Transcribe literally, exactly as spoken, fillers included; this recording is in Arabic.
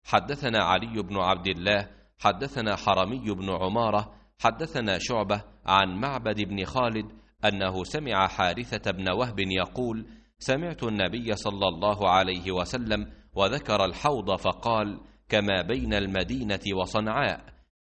حدثنا علي بن عبد الله حدثنا حرمي بن عمارة حدثنا شعبة عن معبد بن خالد أنه سمع حارثة بن وهب يقول: سمعت النبي صلى الله عليه وسلم وذكر الحوض فقال: كما بين المدينة وصنعاء.